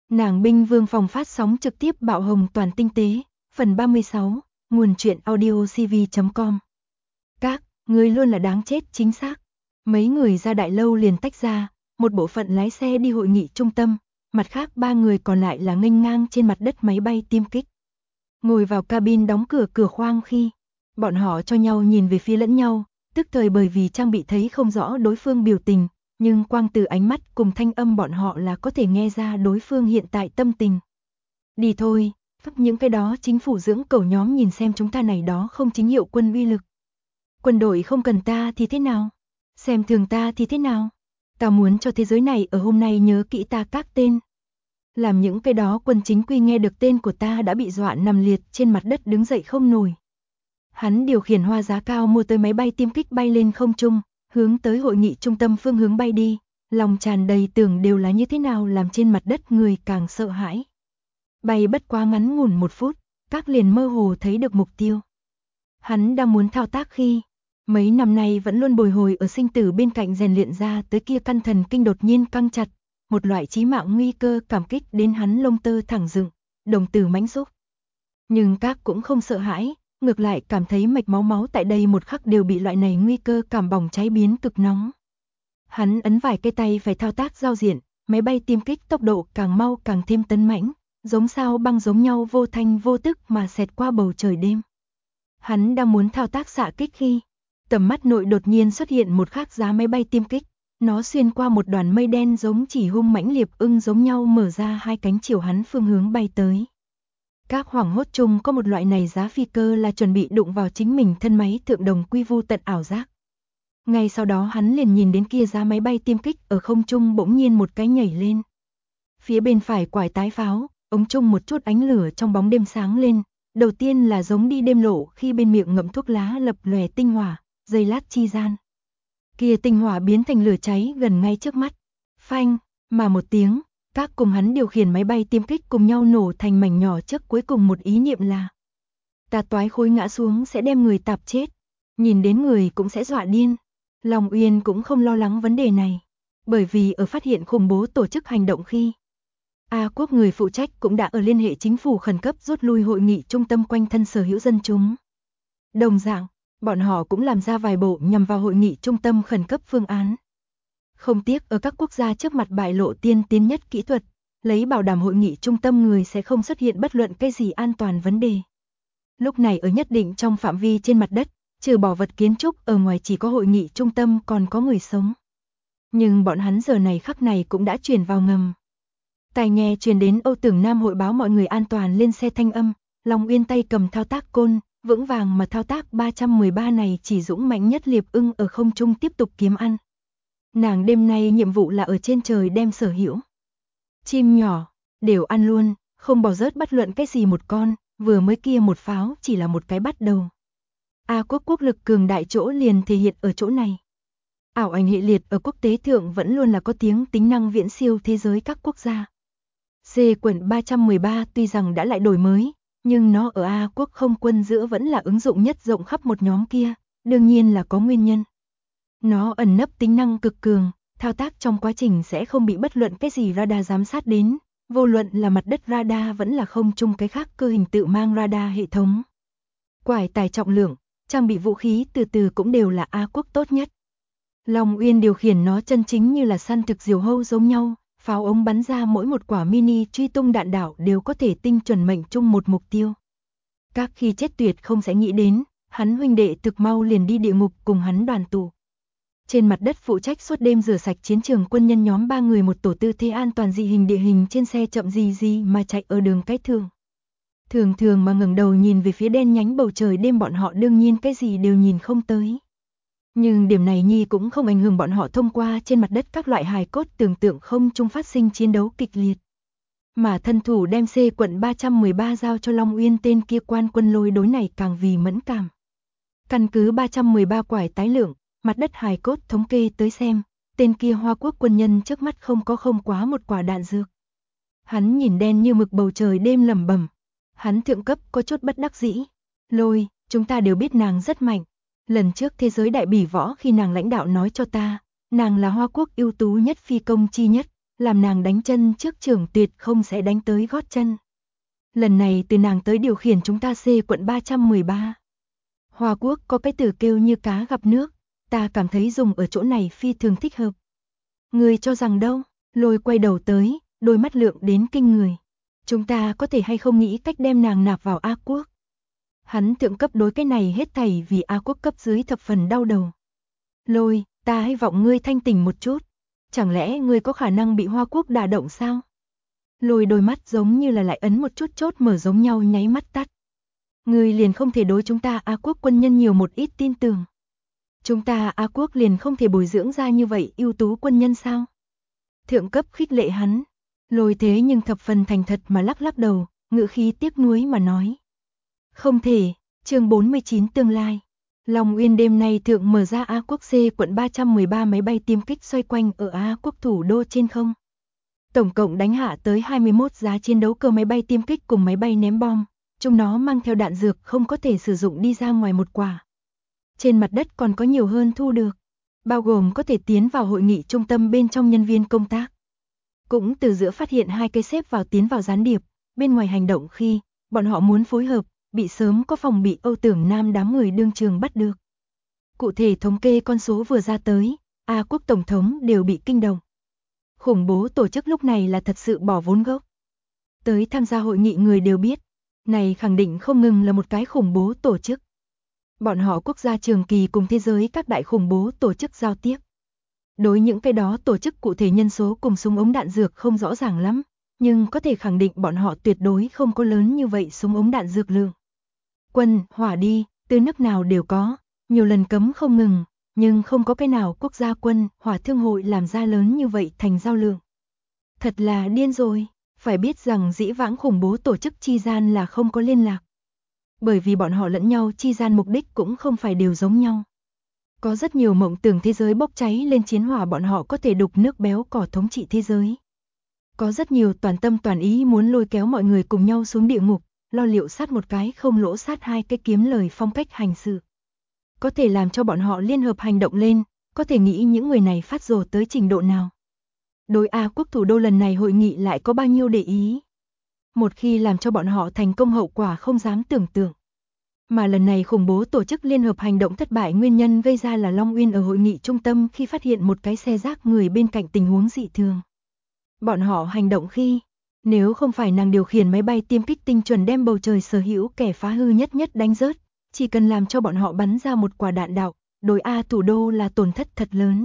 Nàng binh vương phòng phát sóng trực tiếp bạo hồng toàn tinh tế, phần 36, nguồn truyện audio cv.com. Các, người luôn là đáng chết chính xác. Mấy người ra đại lâu liền tách ra, một bộ phận lái xe đi hội nghị trung tâm, mặt khác ba người còn lại là nghênh ngang trên mặt đất máy bay tiêm kích. Ngồi vào cabin đóng cửa khoang khi, bọn họ cho nhau nhìn về phía lẫn nhau, tức thời bởi vì trang bị thấy không rõ đối phương biểu tình, nhưng quang từ ánh mắt cùng thanh âm bọn họ là có thể nghe ra đối phương hiện tại tâm tình. Đi thôi, những cái đó chính phủ dưỡng cẩu nhóm nhìn xem chúng ta này đó không chính hiệu quân uy lực. Quân đội không cần ta thì thế nào? Xem thường ta thì thế nào? Ta muốn cho thế giới này ở hôm nay nhớ kỹ ta các tên. Làm những cái đó quân chính quy nghe được tên của ta đã bị dọa nằm liệt trên mặt đất đứng dậy không nổi. Hắn điều khiển hoa giá cao mua tới máy bay tiêm kích bay lên không trung, hướng tới hội nghị trung tâm phương hướng bay đi, lòng tràn đầy tưởng đều là như thế nào làm trên mặt đất người càng sợ hãi. Bay bất quá ngắn ngủn 1 phút, các liền mơ hồ thấy được mục tiêu. Hắn đang muốn thao tác khi, mấy năm nay vẫn luôn bồi hồi ở sinh tử bên cạnh rèn luyện ra tới kia căn thần kinh đột nhiên căng chặt, một loại chí mạng nguy cơ cảm kích đến hắn lông tơ thẳng dựng, đồng tử mãnh xúc. Nhưng các cũng không sợ hãi, ngược lại cảm thấy mạch máu tại đây một khắc đều bị loại này nguy cơ cảm bỏng cháy biến cực nóng. Hắn ấn vài cây tay phải thao tác giao diện, máy bay tiêm kích tốc độ càng mau càng thêm tấn mãnh, giống sao băng giống nhau vô thanh vô tức mà xẹt qua bầu trời đêm. Hắn đang muốn thao tác xạ kích khi, tầm mắt nội đột nhiên xuất hiện một khác giá máy bay tiêm kích, nó xuyên qua một đoàn mây đen giống chỉ hung mãnh liệp ưng giống nhau mở ra hai cánh chiều hắn phương hướng bay tới. Các hoảng hốt chung có một loại này giá phi cơ là chuẩn bị đụng vào chính mình thân máy thượng đồng quy vu tận ảo giác. Ngay sau đó hắn liền nhìn đến kia giá máy bay tiêm kích ở không trung bỗng nhiên một cái nhảy lên. Phía bên phải quải tái pháo, ống trung một chút ánh lửa trong bóng đêm sáng lên, đầu tiên là giống đi đêm lộ khi bên miệng ngậm thuốc lá lập lòe tinh hỏa, giây lát chi gian. Kia tinh hỏa biến thành lửa cháy gần ngay trước mắt. Phanh, mà một tiếng, các cùng hắn điều khiển máy bay tiêm kích cùng nhau nổ thành mảnh nhỏ trước cuối cùng một ý niệm là ta toái khối ngã xuống sẽ đem người tạp chết, nhìn đến người cũng sẽ dọa điên. Long Uyên cũng không lo lắng vấn đề này, bởi vì ở phát hiện khủng bố tổ chức hành động khi A Quốc người phụ trách cũng đã ở liên hệ chính phủ khẩn cấp rút lui hội nghị trung tâm quanh thân sở hữu dân chúng. Đồng dạng, bọn họ cũng làm ra vài bộ nhằm vào hội nghị trung tâm khẩn cấp phương án. Không tiếc ở các quốc gia trước mặt bại lộ tiên tiến nhất kỹ thuật, lấy bảo đảm hội nghị trung tâm người sẽ không xuất hiện bất luận cái gì an toàn vấn đề. Lúc này ở nhất định trong phạm vi trên mặt đất, trừ bỏ vật kiến trúc ở ngoài chỉ có hội nghị trung tâm còn có người sống. Nhưng bọn hắn giờ này khắc này cũng đã chuyển vào ngầm. Tai nghe truyền đến Âu Tưởng Nam hội báo mọi người an toàn lên xe thanh âm, Long Uyên tay cầm thao tác côn, vững vàng mà thao tác 313 này chỉ dũng mạnh nhất liệp ưng ở không trung tiếp tục kiếm ăn. Nàng đêm nay nhiệm vụ là ở trên trời đem sở hữu chim nhỏ, đều ăn luôn, không bỏ rớt bất luận cái gì một con, vừa mới kia một pháo chỉ là một cái bắt đầu. A Quốc quốc lực cường đại chỗ liền thể hiện ở chỗ này. Ảo ảnh hệ liệt ở quốc tế thượng vẫn luôn là có tiếng tính năng viễn siêu thế giới các quốc gia. C-313 tuy rằng đã lại đổi mới, nhưng nó ở A Quốc không quân giữa vẫn là ứng dụng nhất rộng khắp một nhóm kia, đương nhiên là có nguyên nhân. Nó ẩn nấp tính năng cực cường, thao tác trong quá trình sẽ không bị bất luận cái gì radar giám sát đến, vô luận là mặt đất radar vẫn là không chung cái khác cơ hình tự mang radar hệ thống. Quải tải trọng lượng, trang bị vũ khí từ từ cũng đều là A Quốc tốt nhất. Long Uyên điều khiển nó chân chính như là săn thực diều hâu giống nhau, pháo ống bắn ra mỗi một quả mini truy tung đạn đạo đều có thể tinh chuẩn mệnh chung một mục tiêu. Các khi chết tuyệt không sẽ nghĩ đến, hắn huynh đệ thực mau liền đi địa ngục cùng hắn đoàn tụ. Trên mặt đất phụ trách suốt đêm rửa sạch chiến trường quân nhân nhóm 3 người một tổ tư thế an toàn dị hình địa hình trên xe chậm gì mà chạy ở đường cái thường. Thường mà ngẩng đầu nhìn về phía đen nhánh bầu trời đêm bọn họ đương nhiên cái gì đều nhìn không tới. Nhưng điểm này nhi cũng không ảnh hưởng bọn họ thông qua trên mặt đất các loại hài cốt tưởng tượng không chung phát sinh chiến đấu kịch liệt. Mà thân thủ đem C-313 giao cho Long Uyên tên kia quan quân lôi đối này càng vì mẫn cảm. Căn cứ 313 quải tái lượng, mặt đất hài cốt thống kê tới xem, tên kia Hoa Quốc quân nhân trước mắt không quá một quả đạn dược. Hắn nhìn đen như mực bầu trời đêm lẩm bẩm. Hắn thượng cấp có chút bất đắc dĩ. Lôi, chúng ta đều biết nàng rất mạnh. Lần trước thế giới đại bỉ võ khi nàng lãnh đạo nói cho ta, nàng là Hoa Quốc ưu tú nhất phi công chi nhất, làm nàng đánh chân trước trưởng tuyệt không sẽ đánh tới gót chân. Lần này từ nàng tới điều khiển chúng ta quận 313. Hoa Quốc có cái từ kêu như cá gặp nước, ta cảm thấy dùng ở chỗ này phi thường thích hợp. Người cho rằng đâu? Lôi quay đầu tới, đôi mắt lượng đến kinh người. Chúng ta có thể hay không nghĩ cách đem nàng nạp vào A Quốc? Hắn thượng cấp đối cái này hết thảy vì A Quốc cấp dưới thập phần đau đầu. Lôi, ta hy vọng ngươi thanh tỉnh một chút. Chẳng lẽ ngươi có khả năng bị Hoa Quốc đả động sao? Lôi đôi mắt giống như là lại ấn một chút chốt mở giống nhau nháy mắt tắt. Ngươi liền không thể đối chúng ta A Quốc quân nhân nhiều một ít tin tưởng. Chúng ta A Quốc liền không thể bồi dưỡng ra như vậy ưu tú quân nhân sao? Thượng cấp khích lệ hắn. Lôi thế nhưng thập phần thành thật mà lắc lắc đầu, ngữ khí tiếc nuối mà nói. Không thể, chương 49 tương lai. Long Uyên đêm nay thượng mở ra A Quốc quận 313 máy bay tiêm kích xoay quanh ở A Quốc thủ đô trên không. Tổng cộng đánh hạ tới 21 giá chiến đấu cơ máy bay tiêm kích cùng máy bay ném bom, chúng nó mang theo đạn dược không có thể sử dụng đi ra ngoài một quả. Trên mặt đất còn có nhiều hơn thu được, bao gồm có thể tiến vào hội nghị trung tâm bên trong nhân viên công tác. Cũng từ giữa phát hiện 2 cây xếp vào tiến vào gián điệp, bên ngoài hành động khi bọn họ muốn phối hợp, bị sớm có phòng bị Âu Tưởng Nam đám người đương trường bắt được. Cụ thể thống kê con số vừa ra tới, A Quốc Tổng thống đều bị kinh động. Khủng bố tổ chức lúc này là thật sự bỏ vốn gốc. Tới tham gia hội nghị người đều biết, này khẳng định không ngừng là một cái khủng bố tổ chức. Bọn họ quốc gia trường kỳ cùng thế giới các đại khủng bố tổ chức giao tiếp. Đối những cái đó tổ chức cụ thể nhân số cùng súng ống đạn dược không rõ ràng lắm, nhưng có thể khẳng định bọn họ tuyệt đối không có lớn như vậy súng ống đạn dược lượng. Quân, hỏa đi, từ nước nào đều có, nhiều lần cấm không ngừng, nhưng không có cái nào quốc gia quân, hỏa thương hội làm ra lớn như vậy thành giao lượng. Thật là điên rồi, phải biết rằng dĩ vãng khủng bố tổ chức chi gian là không có liên lạc. Bởi vì bọn họ lẫn nhau chi gian mục đích cũng không phải đều giống nhau. Có rất nhiều mộng tưởng thế giới bốc cháy lên chiến hỏa bọn họ có thể đục nước béo cỏ thống trị thế giới. Có rất nhiều toàn tâm toàn ý muốn lôi kéo mọi người cùng nhau xuống địa ngục, lo liệu sát một cái không lỗ sát hai cái kiếm lời phong cách hành sự. Có thể làm cho bọn họ liên hợp hành động lên, có thể nghĩ những người này phát rồ tới trình độ nào. Đối A Quốc thủ đô lần này hội nghị lại có bao nhiêu để ý. Một khi làm cho bọn họ thành công hậu quả không dám tưởng tượng. Mà lần này khủng bố tổ chức liên hợp hành động thất bại nguyên nhân gây ra là Long Uyên ở hội nghị trung tâm khi phát hiện một cái xe rác người bên cạnh tình huống dị thường. Bọn họ hành động khi, nếu không phải nàng điều khiển máy bay tiêm kích tinh chuẩn đem bầu trời sở hữu kẻ phá hư nhất đánh rớt, chỉ cần làm cho bọn họ bắn ra một quả đạn đạo, đối A thủ đô là tổn thất thật lớn.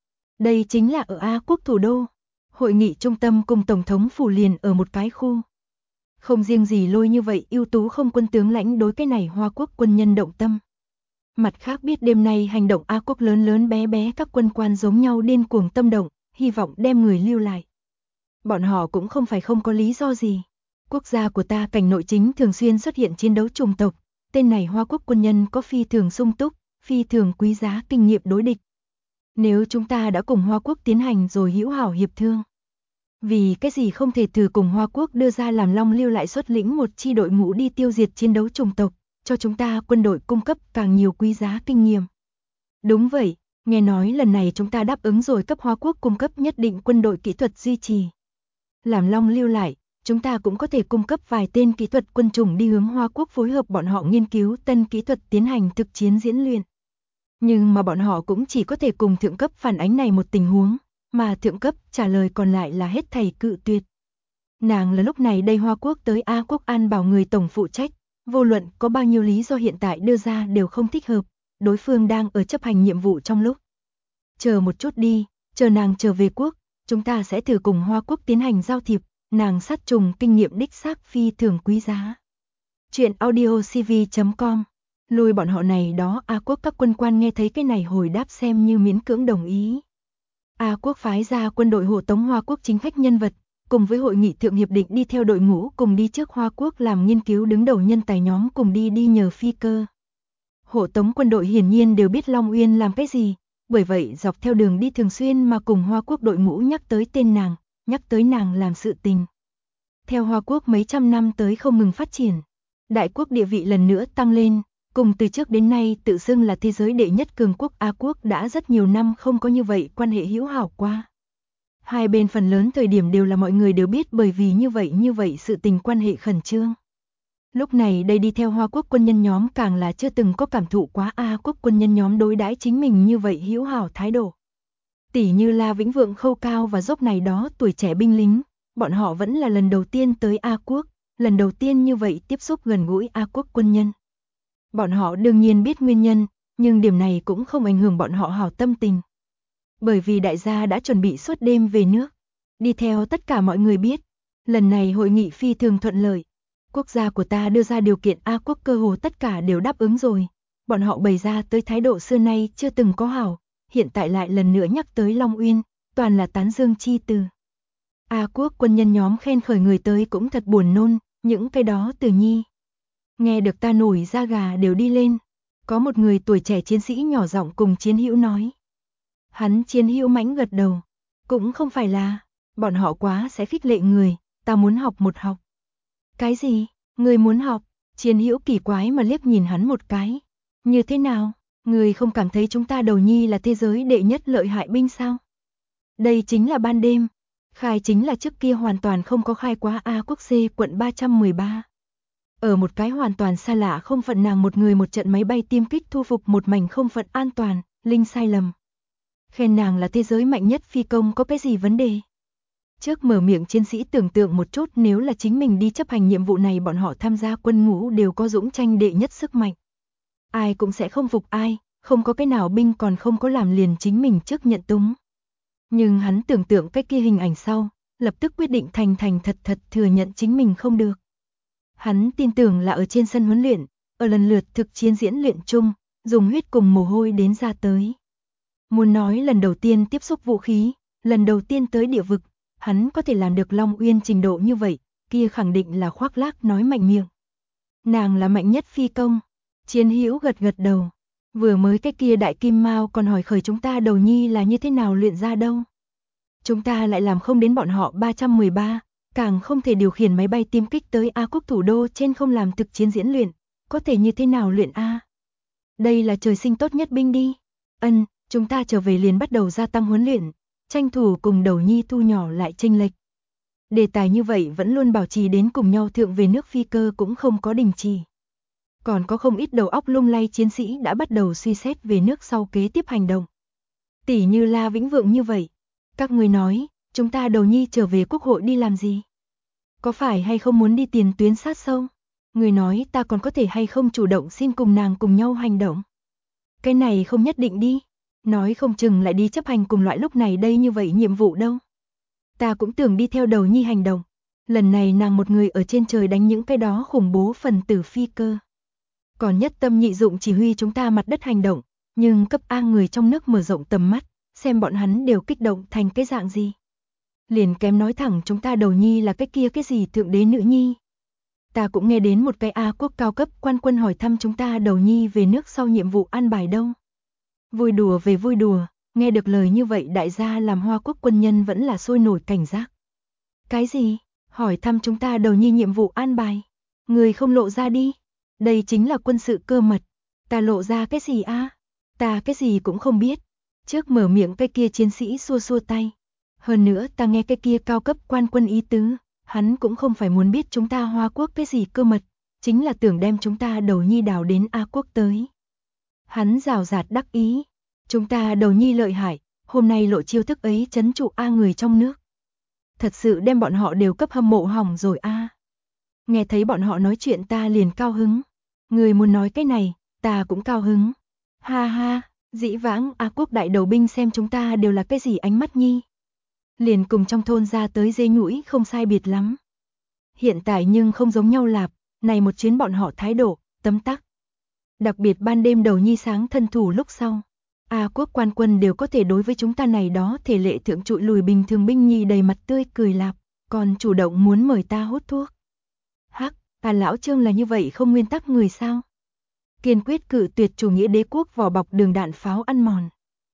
Đây chính là ở A Quốc thủ đô. Hội nghị trung tâm cùng Tổng thống phủ liền ở một cái khu. Không riêng gì Lôi như vậy ưu tú không quân tướng lãnh đối cái này Hoa Quốc quân nhân động tâm. Mặt khác biết đêm nay hành động A Quốc lớn lớn bé bé các quân quan giống nhau điên cuồng tâm động, hy vọng đem người lưu lại. Bọn họ cũng không phải không có lý do gì. Quốc gia của ta cảnh nội chính thường xuyên xuất hiện chiến đấu chủng tộc, tên này Hoa Quốc quân nhân có phi thường sung túc, phi thường quý giá kinh nghiệm đối địch. Nếu chúng ta đã cùng Hoa Quốc tiến hành rồi hữu hảo hiệp thương, vì cái gì không thể thử cùng Hoa Quốc đưa ra làm Long lưu lại xuất lĩnh một chi đội ngũ đi tiêu diệt chiến đấu chủng tộc, cho chúng ta quân đội cung cấp càng nhiều quý giá kinh nghiệm. Đúng vậy, nghe nói lần này chúng ta đáp ứng rồi cấp Hoa Quốc cung cấp nhất định quân đội kỹ thuật duy trì. Làm Long lưu lại, chúng ta cũng có thể cung cấp vài tên kỹ thuật quân chủng đi hướng Hoa Quốc phối hợp bọn họ nghiên cứu tân kỹ thuật tiến hành thực chiến diễn luyện. Nhưng mà bọn họ cũng chỉ có thể cùng thượng cấp phản ánh này một tình huống, mà thượng cấp trả lời còn lại là hết thảy cự tuyệt. Nàng là lúc này đây Hoa Quốc tới A Quốc an bảo người tổng phụ trách, vô luận có bao nhiêu lý do hiện tại đưa ra đều không thích hợp, đối phương đang ở chấp hành nhiệm vụ trong lúc. Chờ một chút đi, chờ nàng trở về quốc, chúng ta sẽ thử cùng Hoa Quốc tiến hành giao thiệp, nàng sát trùng kinh nghiệm đích xác phi thường quý giá. Chuyện audiocv.com. Lôi bọn họ này đó A Quốc các quân quan nghe thấy cái này hồi đáp xem như miễn cưỡng đồng ý. A Quốc phái ra quân đội hộ tống Hoa Quốc chính khách nhân vật, cùng với hội nghị thượng hiệp định đi theo đội ngũ cùng đi trước Hoa Quốc làm nghiên cứu đứng đầu nhân tài nhóm cùng đi nhờ phi cơ. Hộ tống quân đội hiển nhiên đều biết Long Uyên làm cái gì, bởi vậy dọc theo đường đi thường xuyên mà cùng Hoa Quốc đội ngũ nhắc tới tên nàng, nhắc tới nàng làm sự tình. Theo Hoa Quốc mấy trăm năm tới không ngừng phát triển, đại quốc địa vị lần nữa tăng lên, cùng từ trước đến nay tự xưng là thế giới đệ nhất cường quốc A Quốc đã rất nhiều năm không có như vậy quan hệ hữu hảo qua. Hai bên phần lớn thời điểm đều là mọi người đều biết, bởi vì như vậy sự tình quan hệ khẩn trương. Lúc này đây đi theo Hoa Quốc quân nhân nhóm càng là chưa từng có cảm thụ quá A Quốc quân nhân nhóm đối đãi chính mình như vậy hữu hảo thái độ. Tỷ như La Vĩnh Vượng, Khâu Cao và Dốc này đó tuổi trẻ binh lính, bọn họ vẫn là lần đầu tiên tới A Quốc, lần đầu tiên như vậy tiếp xúc gần gũi A Quốc quân nhân. Bọn họ đương nhiên biết nguyên nhân, nhưng điểm này cũng không ảnh hưởng bọn họ hảo tâm tình. Bởi vì đại gia đã chuẩn bị suốt đêm về nước. Đi theo tất cả mọi người biết, lần này hội nghị phi thường thuận lợi. Quốc gia của ta đưa ra điều kiện A Quốc cơ hồ tất cả đều đáp ứng rồi. Bọn họ bày ra tới thái độ xưa nay chưa từng có hảo, hiện tại lại lần nữa nhắc tới Long Uyên, toàn là tán dương chi từ. A Quốc quân nhân nhóm khen khởi người tới cũng thật buồn nôn, những cái đó từ nhi. Nghe được ta nổi da gà đều đi lên. Có một người tuổi trẻ chiến sĩ nhỏ giọng cùng Chiến Hữu nói. Hắn Chiến Hữu mãnh gật đầu. Cũng không phải là, bọn họ quá sẽ khích lệ người, ta muốn học một học. Cái gì, người muốn học? Chiến Hữu kỳ quái mà liếc nhìn hắn một cái. Như thế nào, người không cảm thấy chúng ta Đầu Nhi là thế giới đệ nhất lợi hại binh sao? Đây chính là ban đêm. Khai chính là trước kia hoàn toàn không có khai quá A Quốc C quận 313. Ở một cái hoàn toàn xa lạ không phận, nàng một người một trận máy bay tiêm kích thu phục một mảnh không phận an toàn, linh sai lầm. Khen nàng là thế giới mạnh nhất phi công có cái gì vấn đề? Trước mở miệng chiến sĩ tưởng tượng một chút, nếu là chính mình đi chấp hành nhiệm vụ này, bọn họ tham gia quân ngũ đều có dũng tranh đệ nhất sức mạnh. Ai cũng sẽ không phục ai, không có cái nào binh còn không có làm liền chính mình trước nhận túng. Nhưng hắn tưởng tượng cái kia hình ảnh sau, lập tức quyết định thành thật thừa nhận chính mình không được. Hắn tin tưởng là ở trên sân huấn luyện, ở lần lượt thực chiến diễn luyện chung, dùng huyết cùng mồ hôi đến ra tới. Muốn nói lần đầu tiên tiếp xúc vũ khí, lần đầu tiên tới địa vực, hắn có thể làm được Long Uyên trình độ như vậy, kia khẳng định là khoác lác nói mạnh miệng. Nàng là mạnh nhất phi công. Chiến Hữu gật đầu. Vừa mới cái kia đại kim mao còn hỏi khởi chúng ta Đầu Nhi là như thế nào luyện ra đâu. Chúng ta lại làm không đến bọn họ 313, càng không thể điều khiển máy bay tiêm kích tới A Quốc thủ đô trên không làm thực chiến diễn luyện, có thể như thế nào luyện A? Đây là trời sinh tốt nhất binh đi. Chúng ta trở về liền bắt đầu gia tăng huấn luyện, tranh thủ cùng Đầu Nhi thu nhỏ lại chênh lệch. Đề tài như vậy vẫn luôn bảo trì đến cùng nhau thượng về nước phi cơ cũng không có đình chỉ. Còn có không ít đầu óc lung lay chiến sĩ đã bắt đầu suy xét về nước sau kế tiếp hành động. Tỷ như La Vĩnh Vượng như vậy. Các người nói, chúng ta Đầu Nhi trở về quốc hội đi làm gì? Có phải hay không muốn đi tiền tuyến sát sâu? Người nói ta còn có thể hay không chủ động xin cùng nàng cùng nhau hành động? Cái này không nhất định đi. Nói không chừng lại đi chấp hành cùng loại lúc này đây như vậy nhiệm vụ đâu. Ta cũng tưởng đi theo Đầu Nhi hành động. Lần này nàng một người ở trên trời đánh những cái đó khủng bố phần tử phi cơ. Còn nhất tâm nhị dụng chỉ huy chúng ta mặt đất hành động, nhưng cấp A người trong nước mở rộng tầm mắt, xem bọn hắn đều kích động thành cái dạng gì. Liền kém nói thẳng chúng ta Đầu Nhi là cái kia cái gì thượng đế nữ nhi. Ta cũng nghe đến một cái A Quốc cao cấp quan quân hỏi thăm chúng ta Đầu Nhi về nước sau nhiệm vụ an bài đâu. Vui đùa về vui đùa, nghe được lời như vậy đại gia làm Hoa Quốc quân nhân vẫn là sôi nổi cảnh giác. Cái gì? Hỏi thăm chúng ta Đầu Nhi nhiệm vụ an bài? Người không lộ ra đi. Đây chính là quân sự cơ mật. Ta lộ ra cái gì a? Ta cái gì cũng không biết. Trước mở miệng cái kia chiến sĩ xua xua tay. Hơn nữa ta nghe cái kia cao cấp quan quân ý tứ, hắn cũng không phải muốn biết chúng ta Hoa Quốc cái gì cơ mật, chính là tưởng đem chúng ta Đầu Nhi đào đến A Quốc tới. Hắn rào rạt đắc ý. Chúng ta Đầu Nhi lợi hại, hôm nay lộ chiêu thức ấy trấn trụ A người trong nước. Thật sự đem bọn họ đều cấp hâm mộ hỏng rồi a. Nghe thấy bọn họ nói chuyện ta liền cao hứng. Người muốn nói cái này, ta cũng cao hứng. Ha ha, dĩ vãng A Quốc đại đầu binh xem chúng ta đều là cái gì ánh mắt nhi. Liền cùng trong thôn ra tới dê nhũi không sai biệt lắm. Hiện tại nhưng không giống nhau lạp, này một chuyến bọn họ thái độ, tấm tắc. Đặc biệt ban đêm Đầu Nhi sáng thân thủ lúc sau. A Quốc quan quân đều có thể đối với chúng ta này đó thể lệ thượng trụi lùi bình thường binh nhi đầy mặt tươi cười lạp, còn chủ động muốn mời ta hút thuốc. Hắc, ta lão Trương là như vậy không nguyên tắc người sao? Kiên quyết cự tuyệt chủ nghĩa đế quốc vỏ bọc đường đạn pháo ăn mòn.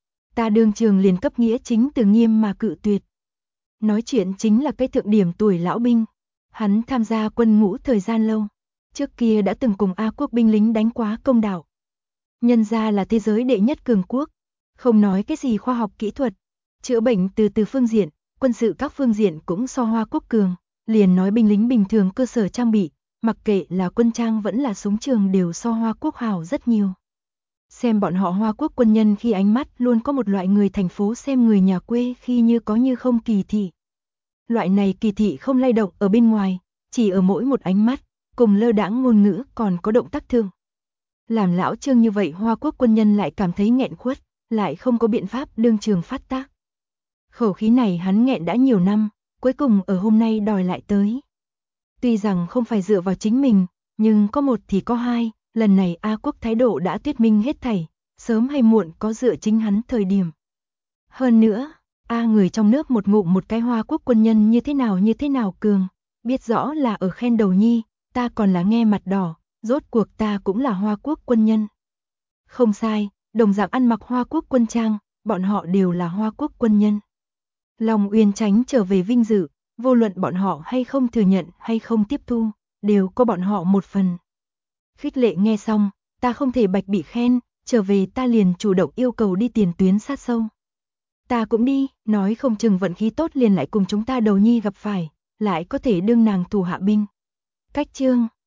Ta đương trường liền cấp nghĩa chính từ nghiêm mà cự tuyệt. Nói chuyện chính là cái thượng điểm tuổi lão binh. Hắn tham gia quân ngũ thời gian lâu. Trước kia đã từng cùng A Quốc binh lính đánh quá công đạo. Nhân ra là thế giới đệ nhất cường quốc. Không nói cái gì khoa học kỹ thuật. Chữa bệnh từ phương diện, quân sự các phương diện cũng so Hoa Quốc cường, liền nói binh lính bình thường cơ sở trang bị, mặc kệ là quân trang vẫn là súng trường đều so Hoa Quốc hảo rất nhiều. Xem bọn họ Hoa Quốc quân nhân khi ánh mắt luôn có một loại người thành phố xem người nhà quê khi như có như không kỳ thị. Loại này kỳ thị không lay động ở bên ngoài, chỉ ở mỗi một ánh mắt, cùng lơ đãng ngôn ngữ còn có động tác thương. Làm lão Trương như vậy Hoa Quốc quân nhân lại cảm thấy nghẹn khuất, lại không có biện pháp đương trường phát tác. Khẩu khí này hắn nghẹn đã nhiều năm, cuối cùng ở hôm nay đòi lại tới. Tuy rằng không phải dựa vào chính mình, nhưng có một thì có hai, lần này A Quốc thái độ đã thuyết minh hết thảy, sớm hay muộn có dựa chính hắn thời điểm. Hơn nữa, A người trong nước một ngụm một cái Hoa Quốc quân nhân như thế nào cường, biết rõ là ở khen đầu nhi, ta còn là nghe mặt đỏ, rốt cuộc ta cũng là Hoa Quốc quân nhân. Không sai, đồng dạng ăn mặc Hoa Quốc quân trang, bọn họ đều là Hoa Quốc quân nhân. Long Uyên Chánh trở về vinh dự, vô luận bọn họ hay không thừa nhận hay không tiếp thu, đều có bọn họ một phần. Khích Lệ nghe xong, ta không thể bạch bị khen, trở về ta liền chủ động yêu cầu đi tiền tuyến sát sâu. Ta cũng đi, nói không chừng vận khí tốt liền lại cùng chúng ta đầu nhi gặp phải, lại có thể đương nàng thủ hạ binh. Cách chương